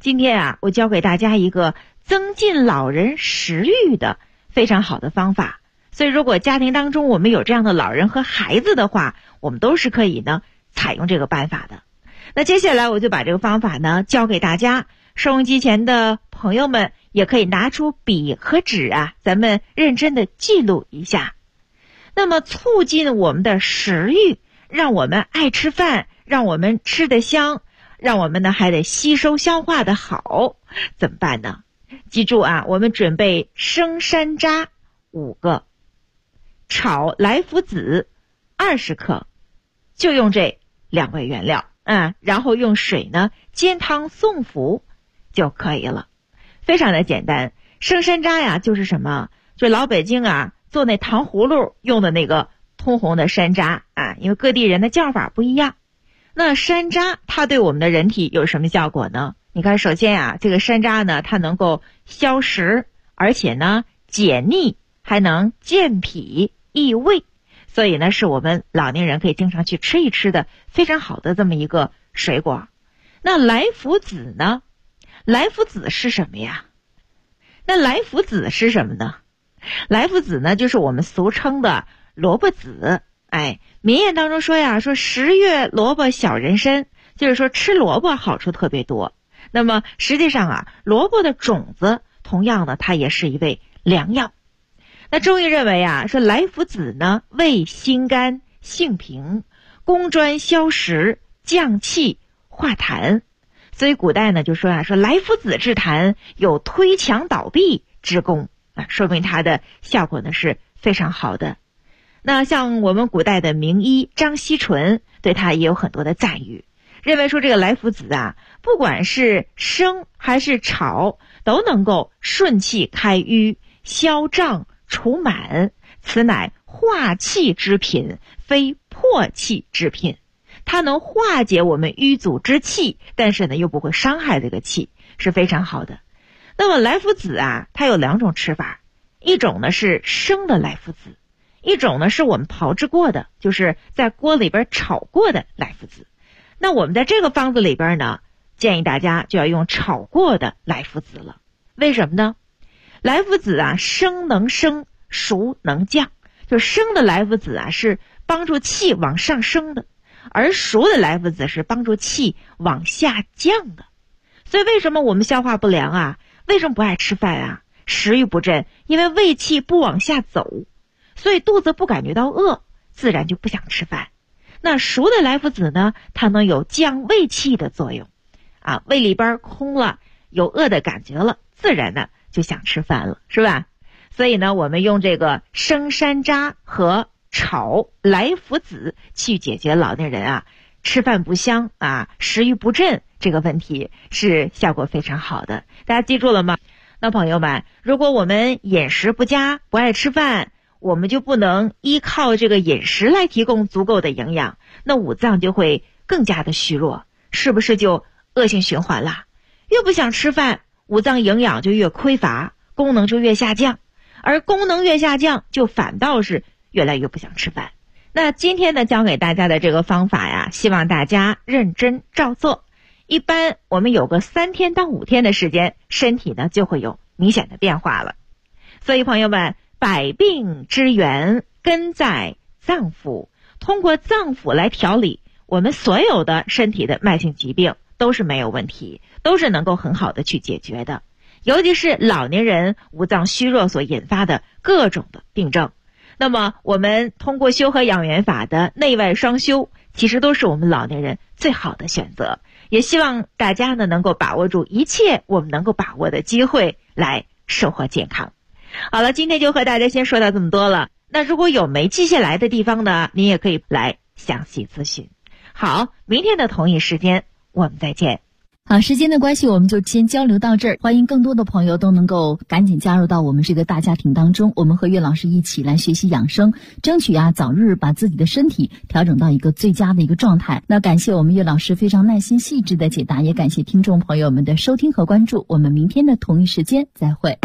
今天啊，我教给大家一个增进老人食欲的非常好的方法。所以如果家庭当中我们有这样的老人和孩子的话，我们都是可以呢采用这个办法的。那接下来我就把这个方法呢教给大家，收音机前的朋友们也可以拿出笔和纸啊，咱们认真的记录一下。那么促进我们的食欲，让我们爱吃饭，让我们吃得香，让我们呢还得吸收消化的好，怎么办呢？记住啊，我们准备生山楂5个，炒来福子20克，就用这2味原料然后用水呢煎汤送服就可以了，非常的简单。生山楂呀就是什么，就老北京啊做那糖葫芦用的那个通红的山楂因为各地人的叫法不一样。那山楂它对我们的人体有什么效果呢？你看，首先这个山楂呢它能够消食，而且呢解腻，还能健脾益胃，所以呢是我们老年人可以经常去吃一吃的非常好的这么一个水果。那来福子呢？来福子是什么呀？那来福子是什么呢？来福子呢就是我们俗称的萝卜籽。民谚当中说呀，说10月萝卜小人参，就是说吃萝卜好处特别多。那么实际上萝卜的种子同样呢它也是一味良药。那中医认为说来福子呢味辛甘，性平，攻专消食，降气化痰。所以古代呢就说说来福子治痰有推墙倒壁之功说明它的效果呢是非常好的。那像我们古代的名医张锡纯对它也有很多的赞誉，认为说这个来福子不管是生还是炒，都能够顺气开瘀，消胀除满，此乃化气之品，非破气之品。它能化解我们瘀阻之气，但是呢又不会伤害这个气，是非常好的。那么来福子它有2种吃法，一种呢是生的来福子，一种呢是我们炮制过的，就是在锅里边炒过的来福子。那我们在这个方子里边呢，建议大家就要用炒过的来福子了。为什么呢？来福子生能升，熟能降。就生的来福子是帮助气往上升的，而熟的来福子是帮助气往下降的。所以为什么我们消化不良为什么不爱吃饭食欲不振？因为胃气不往下走，所以肚子不感觉到饿，自然就不想吃饭。那熟的来福子呢，它能有降胃气的作用胃里边空了，有饿的感觉了，自然呢就想吃饭了，是吧？所以呢我们用这个生山楂和炒来福子去解决老年人吃饭不香食欲不振这个问题，是效果非常好的。大家记住了吗？那朋友们，如果我们饮食不佳，不爱吃饭，我们就不能依靠这个饮食来提供足够的营养，那五脏就会更加的虚弱，是不是就恶性循环了？越不想吃饭，五脏营养就越匮乏，功能就越下降，而功能越下降，就反倒是越来越不想吃饭。那今天呢，教给大家的这个方法希望大家认真照做。一般我们有个3天到5天的时间，身体呢就会有明显的变化了。所以朋友们，百病之源根在脏腑，通过脏腑来调理我们所有的身体的慢性疾病都是没有问题，都是能够很好的去解决的。尤其是老年人五脏虚弱所引发的各种的病症，那么我们通过修和养元法的内外双修，其实都是我们老年人最好的选择。也希望大家呢能够把握住一切我们能够把握的机会，来收获健康。好了，今天就和大家先说到这么多了。那如果有没记下来的地方呢，您也可以来详细咨询。好，明天的同一时间我们再见。 好，时间的关系，我们就先交流到这儿。欢迎更多的朋友都能够赶紧加入到我们这个大家庭当中，我们和岳老师一起来学习养生，争取早日把自己的身体调整到一个最佳的一个状态。那感谢我们岳老师非常耐心细致的解答，也感谢听众朋友们的收听和关注。我们明天的同一时间再会。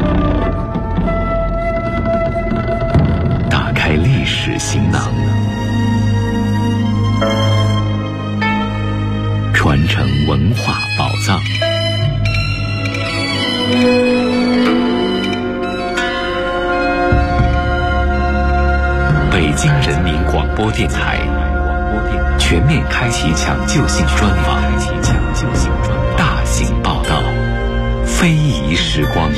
打开历史行囊， 传承文化宝藏。北京人民广播电台全面开启抢救性专访，大型报道，非遗时光。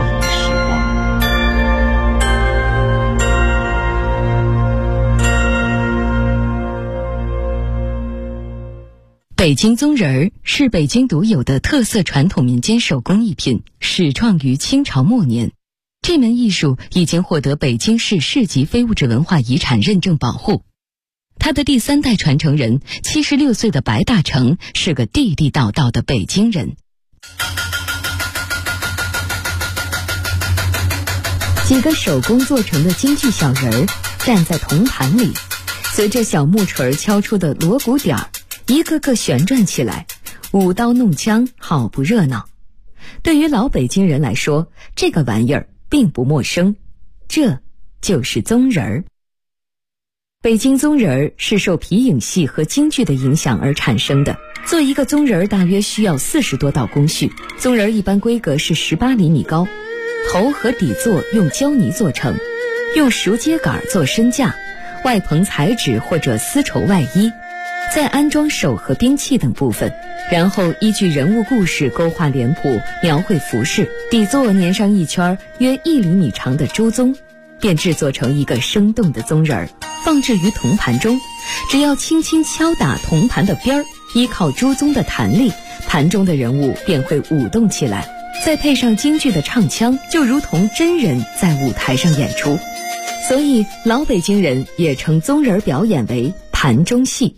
北京宗人儿是北京独有的特色传统民间手工艺品，始创于清朝末年。这门艺术已经获得北京市市级非物质文化遗产认证保护。他的第3代传承人76岁的白大成是个地地道道的北京人。几个手工做成的京剧小人儿站在铜盘里，随着小木锤敲出的锣鼓点儿，一个个旋转起来，舞刀弄枪，好不热闹。对于老北京人来说，这个玩意儿并不陌生，这就是宗人儿。北京宗人儿是受皮影戏和京剧的影响而产生的。做一个宗人儿大约需要40多道工序。宗人儿一般规格是18厘米高，头和底座用胶泥做成，用熟秸秆做身架，外棚彩纸或者丝绸外衣，再安装手和兵器等部分，然后依据人物故事勾画脸谱，描绘服饰，底座粘上一圈约1厘米长的朱宗，便制作成一个生动的宗人儿，放置于铜盘中。只要轻轻敲打铜盘的边儿，依靠朱宗的弹力，盘中的人物便会舞动起来，再配上京剧的唱腔，就如同真人在舞台上演出。所以老北京人也称宗人表演为盘中戏。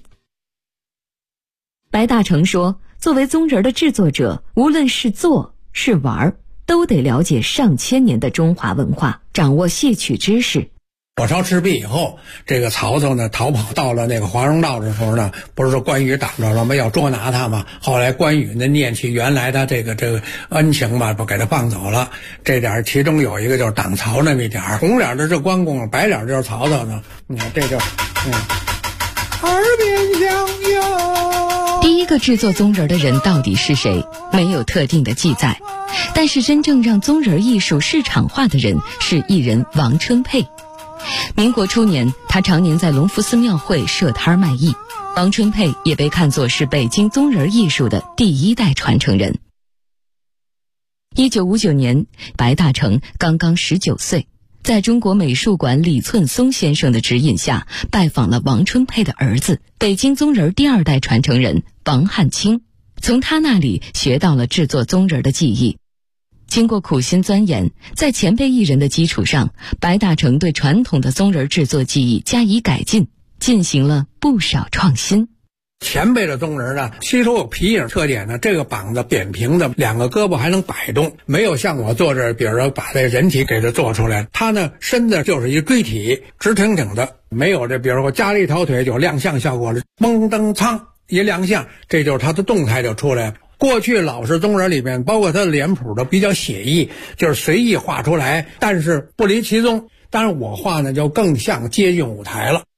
白大成说，作为宗人的制作者，无论是做是玩，都得了解上千年的中华文化，掌握戏曲知识。 火烧赤壁以后，这个曹操呢逃跑到了那个华容道的时候呢，不是说关羽挡着了吗？要捉拿他吗？后来关羽呢念起原来的这个恩情吧，不给他放走了。这点其中有一个就是挡曹那么一点，红脸的是关公，白脸就是曹操呢。你看这就耳边相拥。 第一个制作宗人的人到底是谁？没有特定的记载，但是真正让宗人艺术市场化的人是艺人王春佩。民国初年，他常年在隆福寺庙会设摊卖艺。王春佩也被看作是北京宗人艺术的第1代传承人。1959年，白大成刚刚19岁，在中国美术馆李寸松先生的指引下，拜访了王春佩的儿子，北京宗人第2代传承人王汉卿，从他那里学到了制作宗人的技艺。经过苦心钻研，在前辈艺人的基础上，白大成对传统的宗人制作技艺加以改进，进行了不少创新。 前辈的宗人呢，吸收有皮影特点呢，这个膀子扁平的，2个胳膊还能摆动，没有像我做这，比如说把这人体给它做出来，他呢身子就是一锥体，直挺挺的，没有这，比如说加了一条腿有亮相效果了，嘣噔噌一亮相，这就是他的动态就出来了。过去老式宗人里面，包括他的脸谱都比较写意，就是随意画出来，但是不离其宗。但是我画呢，就更像接近舞台了。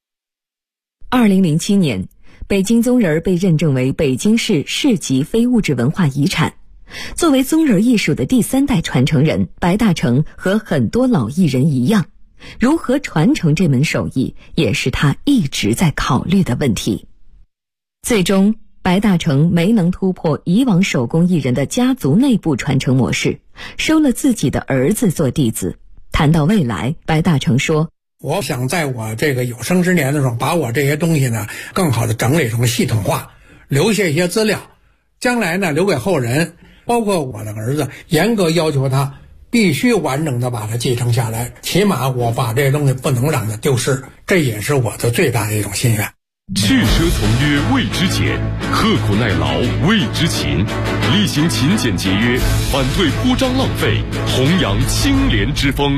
2007年，北京宗人被认证为北京市市级非物质文化遗产。作为宗人艺术的第3代传承人，白大成和很多老艺人一样，如何传承这门手艺，也是他一直在考虑的问题。最终，白大成没能突破以往手工艺人的家族内部传承模式，收了自己的儿子做弟子。谈到未来，白大成说， 我想在我这个有生之年的时候，把我这些东西呢更好的整理成系统化，留下一些资料，将来呢留给后人，包括我的儿子，严格要求他必须完整的把它继承下来，起码我把这些东西不能让它丢失，这也是我的最大的一种心愿。 去奢从约谓之俭，刻苦耐劳谓之勤，厉行勤俭节约，反对铺张浪费，弘扬清廉之风。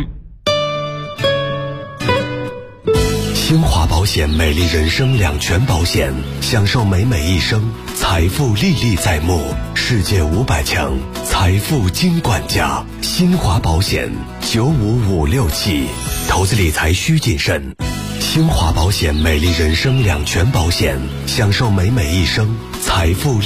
新华保险美丽人生两全保险，享受美美一生，财富历历在目，世界500强财富金管家。新华保险95567，投资理财需谨慎。新华保险美丽人生两全保险，享受美美一生，财富